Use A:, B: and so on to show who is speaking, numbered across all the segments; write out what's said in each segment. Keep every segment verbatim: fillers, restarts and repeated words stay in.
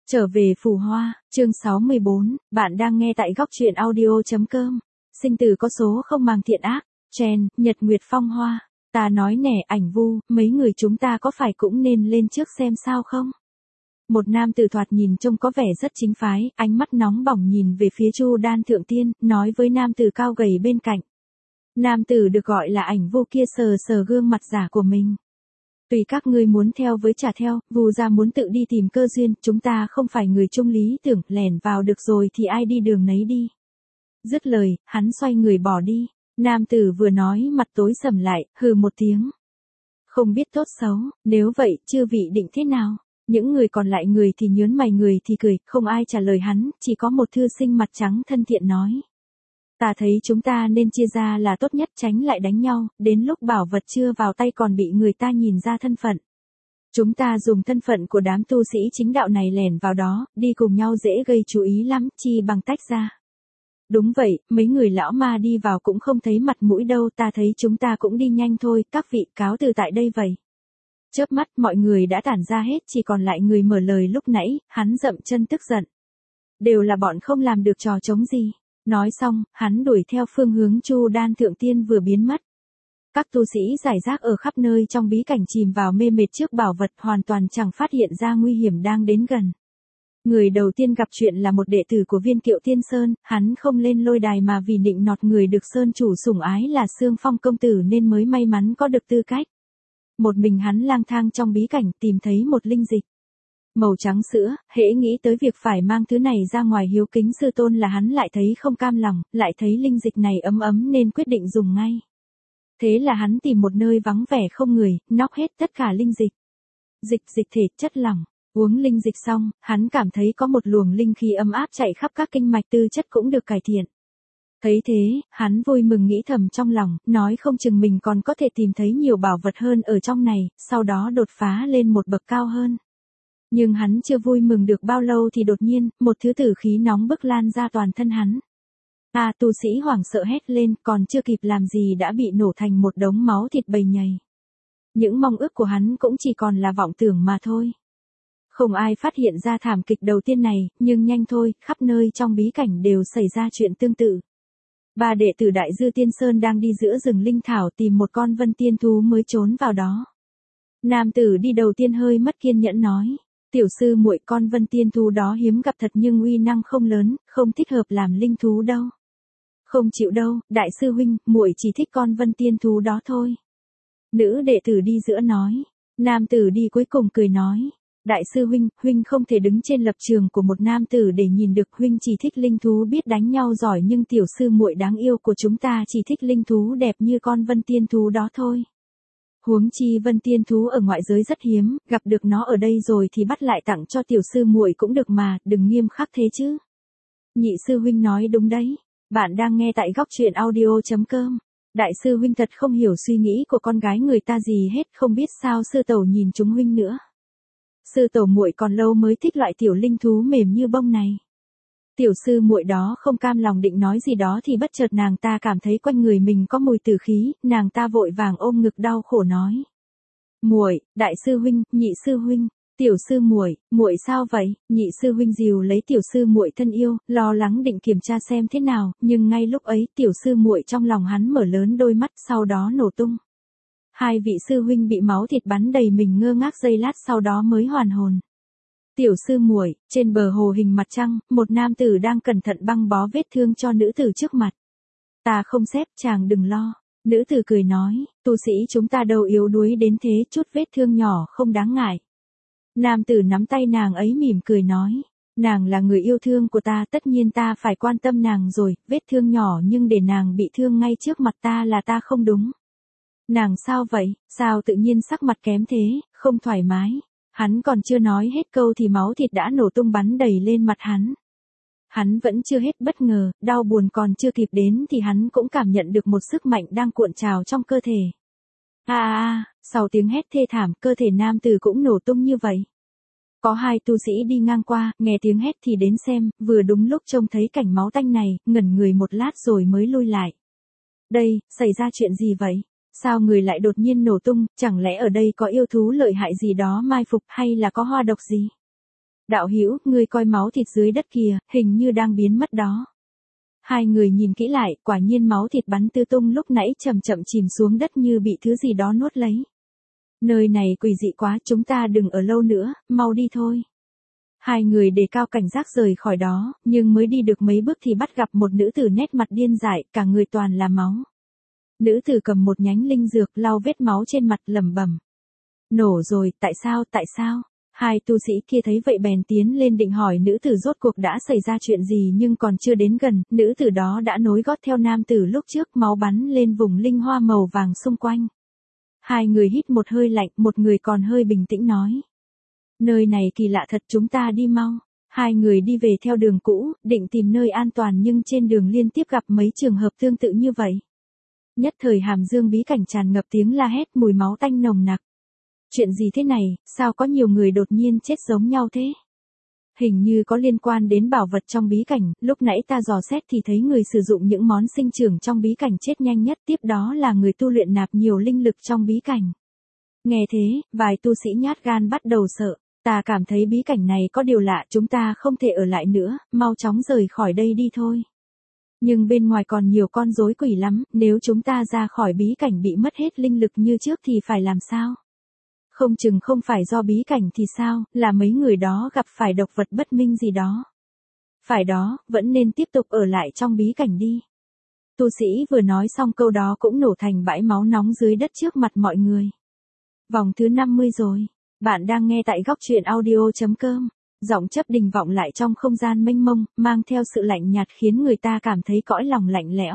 A: Trở về Phù Hoa, chương sáu mươi bốn, bạn đang nghe tại góc truyện audio.com. Sinh tử có số không màng thiện ác, Chen, Nhật Nguyệt Phong Hoa. Ta nói nè ảnh Vu, mấy người chúng ta có phải cũng nên lên trước xem sao không? Một nam tử thoạt nhìn trông có vẻ rất chính phái, ánh mắt nóng bỏng nhìn về phía Chu Đan Thượng Tiên, nói với nam tử cao gầy bên cạnh. Nam tử được gọi là ảnh Vu kia sờ sờ gương mặt giả của mình. Tùy các ngươi muốn theo với trả theo, Vu gia muốn tự đi tìm cơ duyên, chúng ta không phải người chung lý tưởng, lẻn vào được rồi thì ai đi đường nấy đi. Dứt lời, hắn xoay người bỏ đi. Nam tử vừa nói mặt tối sầm lại, hừ một tiếng. Không biết tốt xấu, nếu vậy, chư vị định thế nào? Những người còn lại người thì nhớn mày người thì cười, không ai trả lời hắn, chỉ có một thư sinh mặt trắng thân thiện nói. Ta thấy chúng ta nên chia ra là tốt nhất, tránh lại đánh nhau, đến lúc bảo vật chưa vào tay còn bị người ta nhìn ra thân phận. Chúng ta dùng thân phận của đám tu sĩ chính đạo này lẻn vào đó, đi cùng nhau dễ gây chú ý lắm, chi bằng tách ra. Đúng vậy, mấy người lão ma đi vào cũng không thấy mặt mũi đâu, ta thấy chúng ta cũng đi nhanh thôi, các vị cáo từ tại đây vậy. Chớp mắt mọi người đã tản ra hết, chỉ còn lại người mở lời lúc nãy, hắn dậm chân tức giận. Đều là bọn không làm được trò chống gì. Nói xong, hắn đuổi theo phương hướng Chu Đan Thượng Tiên vừa biến mất. Các tu sĩ giải rác ở khắp nơi trong bí cảnh chìm vào mê mệt trước bảo vật, hoàn toàn chẳng phát hiện ra nguy hiểm đang đến gần. Người đầu tiên gặp chuyện là một đệ tử của Viên Kiệu Tiên Sơn, hắn không lên lôi đài mà vì nịnh nọt người được Sơn chủ sủng ái là Sương Phong công tử nên mới may mắn có được tư cách. Một mình hắn lang thang trong bí cảnh tìm thấy một linh dịch. Màu trắng sữa, hễ nghĩ tới việc phải mang thứ này ra ngoài hiếu kính sư tôn là hắn lại thấy không cam lòng, lại thấy linh dịch này ấm ấm nên quyết định dùng ngay. Thế là hắn tìm một nơi vắng vẻ không người, nóc hết tất cả linh dịch. Dịch dịch thể chất lỏng, uống linh dịch xong, hắn cảm thấy có một luồng linh khí ấm áp chạy khắp các kinh mạch tư chất cũng được cải thiện. Thấy thế, hắn vui mừng nghĩ thầm trong lòng, nói không chừng mình còn có thể tìm thấy nhiều bảo vật hơn ở trong này, sau đó đột phá lên một bậc cao hơn. Nhưng hắn chưa vui mừng được bao lâu thì đột nhiên, một thứ tử khí nóng bức lan ra toàn thân hắn. À, tu sĩ hoảng sợ hét lên, còn chưa kịp làm gì đã bị nổ thành một đống máu thịt bầy nhầy. Những mong ước của hắn cũng chỉ còn là vọng tưởng mà thôi. Không ai phát hiện ra thảm kịch đầu tiên này, nhưng nhanh thôi, khắp nơi trong bí cảnh đều xảy ra chuyện tương tự. Ba đệ tử Đại Dư Tiên Sơn đang đi giữa rừng linh thảo tìm một con vân tiên thú mới trốn vào đó. Nam tử đi đầu tiên hơi mất kiên nhẫn nói. Tiểu sư muội, con vân tiên thú đó hiếm gặp thật nhưng uy năng không lớn, không thích hợp làm linh thú đâu. Không chịu đâu, đại sư huynh, muội chỉ thích con vân tiên thú đó thôi. Nữ đệ tử đi giữa nói. Nam tử đi cuối cùng cười nói. Đại sư huynh, huynh không thể đứng trên lập trường của một nam tử để nhìn được, huynh chỉ thích linh thú biết đánh nhau giỏi nhưng tiểu sư muội đáng yêu của chúng ta chỉ thích linh thú đẹp như con vân tiên thú đó thôi. Huống chi vân tiên thú ở ngoại giới rất hiếm, gặp được nó ở đây rồi thì bắt lại tặng cho tiểu sư muội cũng được mà, đừng nghiêm khắc thế chứ. Nhị sư huynh nói đúng đấy, bạn đang nghe tại góc truyện audio.com. Đại sư huynh thật không hiểu suy nghĩ của con gái người ta gì hết, không biết sao sư tẩu nhìn chúng huynh nữa. Sư tẩu muội còn lâu mới thích loại tiểu linh thú mềm như bông này. Tiểu sư muội đó không cam lòng định nói gì đó thì bất chợt nàng ta cảm thấy quanh người mình có mùi tử khí, nàng ta vội vàng ôm ngực đau khổ nói: "Muội, đại sư huynh, nhị sư huynh, tiểu sư muội, muội sao vậy?" Nhị sư huynh dìu lấy tiểu sư muội thân yêu, lo lắng định kiểm tra xem thế nào, nhưng ngay lúc ấy, tiểu sư muội trong lòng hắn mở lớn đôi mắt, sau đó nổ tung. Hai vị sư huynh bị máu thịt bắn đầy mình ngơ ngác giây lát sau đó mới hoàn hồn. Tiểu sư muội, trên bờ hồ hình mặt trăng, một nam tử đang cẩn thận băng bó vết thương cho nữ tử trước mặt. Ta không xếp, chàng đừng lo. Nữ tử cười nói, tu sĩ chúng ta đâu yếu đuối đến thế, chút vết thương nhỏ không đáng ngại. Nam tử nắm tay nàng ấy mỉm cười nói, nàng là người yêu thương của ta, tất nhiên ta phải quan tâm nàng rồi, vết thương nhỏ nhưng để nàng bị thương ngay trước mặt ta là ta không đúng. Nàng sao vậy, sao tự nhiên sắc mặt kém thế, không thoải mái. Hắn còn chưa nói hết câu thì máu thịt đã nổ tung bắn đầy lên mặt hắn. Hắn vẫn chưa hết bất ngờ, đau buồn còn chưa kịp đến thì hắn cũng cảm nhận được một sức mạnh đang cuộn trào trong cơ thể. À à, sau tiếng hét thê thảm, cơ thể nam tử cũng nổ tung như vậy. Có hai tu sĩ đi ngang qua, nghe tiếng hét thì đến xem, vừa đúng lúc trông thấy cảnh máu tanh này, ngẩn người một lát rồi mới lui lại. Đây, xảy ra chuyện gì vậy? Sao người lại đột nhiên nổ tung, chẳng lẽ ở đây có yêu thú lợi hại gì đó mai phục hay là có hoa độc gì? Đạo hữu, ngươi coi máu thịt dưới đất kìa, hình như đang biến mất đó. Hai người nhìn kỹ lại, quả nhiên máu thịt bắn tứ tung lúc nãy chậm chậm chìm xuống đất như bị thứ gì đó nuốt lấy. Nơi này quỷ dị quá, chúng ta đừng ở lâu nữa, mau đi thôi. Hai người đề cao cảnh giác rời khỏi đó, nhưng mới đi được mấy bước thì bắt gặp một nữ tử nét mặt điên dại, cả người toàn là máu. Nữ tử cầm một nhánh linh dược lau vết máu trên mặt lẩm bẩm. Nổ rồi, tại sao, tại sao? Hai tu sĩ kia thấy vậy bèn tiến lên định hỏi nữ tử rốt cuộc đã xảy ra chuyện gì, nhưng còn chưa đến gần, nữ tử đó đã nối gót theo nam tử lúc trước, máu bắn lên vùng linh hoa màu vàng xung quanh. Hai người hít một hơi lạnh, một người còn hơi bình tĩnh nói. Nơi này kỳ lạ thật, chúng ta đi mau. Hai người đi về theo đường cũ, định tìm nơi an toàn, nhưng trên đường liên tiếp gặp mấy trường hợp tương tự như vậy. Nhất thời Hàm Dương bí cảnh tràn ngập tiếng la hét, mùi máu tanh nồng nặc. Chuyện gì thế này, sao có nhiều người đột nhiên chết giống nhau thế? Hình như có liên quan đến bảo vật trong bí cảnh, lúc nãy ta dò xét thì thấy người sử dụng những món sinh trưởng trong bí cảnh chết nhanh nhất, tiếp đó là người tu luyện nạp nhiều linh lực trong bí cảnh. Nghe thế, vài tu sĩ nhát gan bắt đầu sợ, ta cảm thấy bí cảnh này có điều lạ, chúng ta không thể ở lại nữa, mau chóng rời khỏi đây đi thôi. Nhưng bên ngoài còn nhiều con rối quỷ lắm, nếu chúng ta ra khỏi bí cảnh bị mất hết linh lực như trước thì phải làm sao? Không chừng không phải do bí cảnh thì sao, là mấy người đó gặp phải độc vật bất minh gì đó. Phải đó, vẫn nên tiếp tục ở lại trong bí cảnh đi. Tu sĩ vừa nói xong câu đó cũng nổ thành bãi máu nóng dưới đất trước mặt mọi người. Vòng thứ năm mươi rồi. Bạn đang nghe tại góc truyện audio chấm com. Giọng Chấp Đình vọng lại trong không gian mênh mông, mang theo sự lạnh nhạt khiến người ta cảm thấy cõi lòng lạnh lẽo.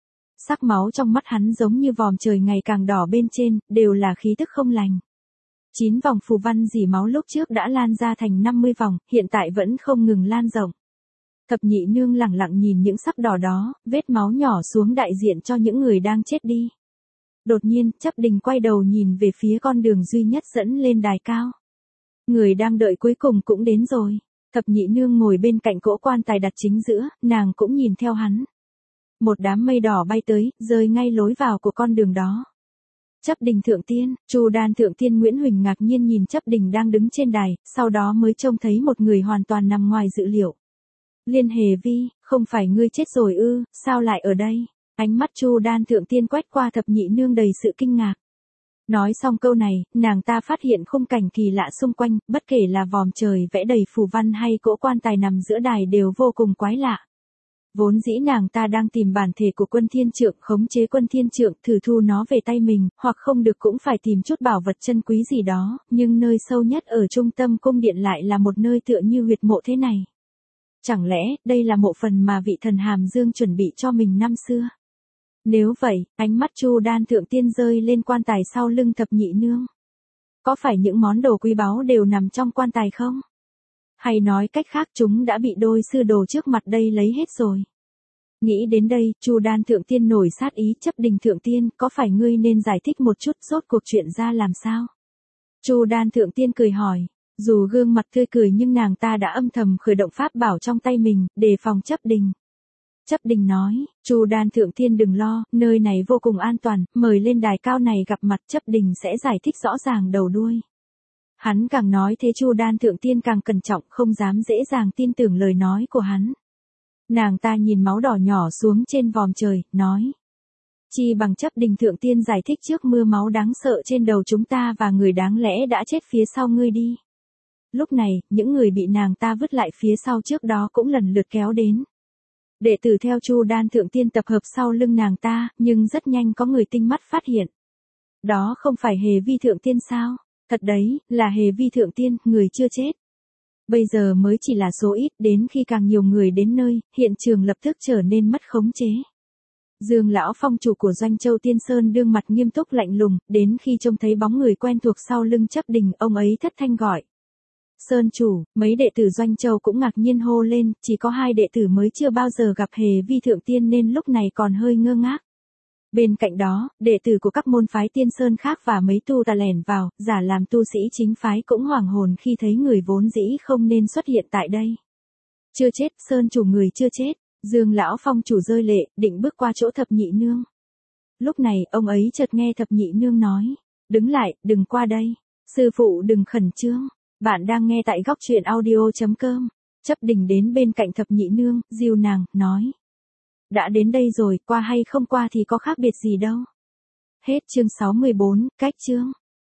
A: Sắc máu trong mắt hắn giống như vòm trời ngày càng đỏ bên trên, đều là khí tức không lành. Chín vòng phù văn dỉ máu lúc trước đã lan ra thành năm mươi vòng, hiện tại vẫn không ngừng lan rộng. Thập nhị nương lẳng lặng nhìn những sắc đỏ đó, vết máu nhỏ xuống đại diện cho những người đang chết đi. Đột nhiên, Chấp Đình quay đầu nhìn về phía con đường duy nhất dẫn lên đài cao. Người đang đợi cuối cùng cũng đến rồi. Thập nhị nương ngồi bên cạnh cỗ quan tài đặt chính giữa, nàng cũng nhìn theo hắn. Một đám mây đỏ bay tới, rơi ngay lối vào của con đường đó. Chấp Đình thượng tiên, Chu Đan thượng tiên Nguyễn Huỳnh ngạc nhiên nhìn Chấp Đình đang đứng trên đài, sau đó mới trông thấy một người hoàn toàn nằm ngoài dự liệu. Liên Hề Vi, không phải ngươi chết rồi ư, sao lại ở đây? Ánh mắt Chu Đan thượng tiên quét qua thập nhị nương đầy sự kinh ngạc. Nói xong câu này, nàng ta phát hiện khung cảnh kỳ lạ xung quanh, bất kể là vòm trời vẽ đầy phù văn hay cỗ quan tài nằm giữa đài đều vô cùng quái lạ. Vốn dĩ nàng ta đang tìm bản thể của Quân Thiên Trượng, khống chế Quân Thiên Trượng, thử thu nó về tay mình, hoặc không được cũng phải tìm chút bảo vật chân quý gì đó, nhưng nơi sâu nhất ở trung tâm cung điện lại là một nơi tựa như huyệt mộ thế này. Chẳng lẽ, đây là mộ phần mà vị thần Hàm Dương chuẩn bị cho mình năm xưa? Nếu vậy, ánh mắt Chu Đan thượng tiên rơi lên quan tài sau lưng thập nhị nương. Có phải những món đồ quý báu đều nằm trong quan tài không? Hay nói cách khác chúng đã bị đôi sư đồ trước mặt đây lấy hết rồi? Nghĩ đến đây, Chu Đan thượng tiên nổi sát ý. Chấp Đình thượng tiên, có phải ngươi nên giải thích một chút rốt cuộc chuyện ra làm sao? Chu Đan thượng tiên cười hỏi. Dù gương mặt tươi cười nhưng nàng ta đã âm thầm khởi động pháp bảo trong tay mình, đề phòng Chấp Đình. Chấp Đình nói, Chu Đan thượng tiên đừng lo, nơi này vô cùng an toàn, mời lên đài cao này gặp mặt. Chấp Đình sẽ giải thích rõ ràng đầu đuôi. Hắn càng nói thế Chu Đan thượng tiên càng cẩn trọng, không dám dễ dàng tin tưởng lời nói của hắn. Nàng ta nhìn máu đỏ nhỏ xuống trên vòm trời, nói. Chi bằng Chấp Đình thượng tiên giải thích trước mưa máu đáng sợ trên đầu chúng ta và người đáng lẽ đã chết phía sau ngươi đi. Lúc này, những người bị nàng ta vứt lại phía sau trước đó cũng lần lượt kéo đến. Đệ tử theo Chu Đan thượng tiên tập hợp sau lưng nàng ta, nhưng rất nhanh có người tinh mắt phát hiện. Đó không phải Hề Vi thượng tiên sao? Thật đấy, là Hề Vi thượng tiên, người chưa chết. Bây giờ mới chỉ là số ít, đến khi càng nhiều người đến nơi, hiện trường lập tức trở nên mất khống chế. Dương lão phong chủ của Doanh Châu Tiên Sơn đương mặt nghiêm túc lạnh lùng, đến khi trông thấy bóng người quen thuộc sau lưng Chấp Đình, ông ấy thất thanh gọi. Sơn chủ, mấy đệ tử Doanh Châu cũng ngạc nhiên hô lên, chỉ có hai đệ tử mới chưa bao giờ gặp Hề Vi thượng tiên nên lúc này còn hơi ngơ ngác. Bên cạnh đó, đệ tử của các môn phái Tiên Sơn khác và mấy tu tà lẻn vào, giả làm tu sĩ chính phái cũng hoảng hồn khi thấy người vốn dĩ không nên xuất hiện tại đây. Chưa chết, Sơn chủ người chưa chết. Dương lão phong chủ rơi lệ, định bước qua chỗ thập nhị nương. Lúc này, ông ấy chợt nghe thập nhị nương nói, đứng lại, đừng qua đây. Sư phụ đừng khẩn trương. Bạn đang nghe tại góc truyện audio.com. Chấp Đình đến bên cạnh thập nhị nương, dìu nàng, nói. Đã đến đây rồi, qua hay không qua thì có khác biệt gì đâu. Hết chương sáu mươi bốn, cách chương.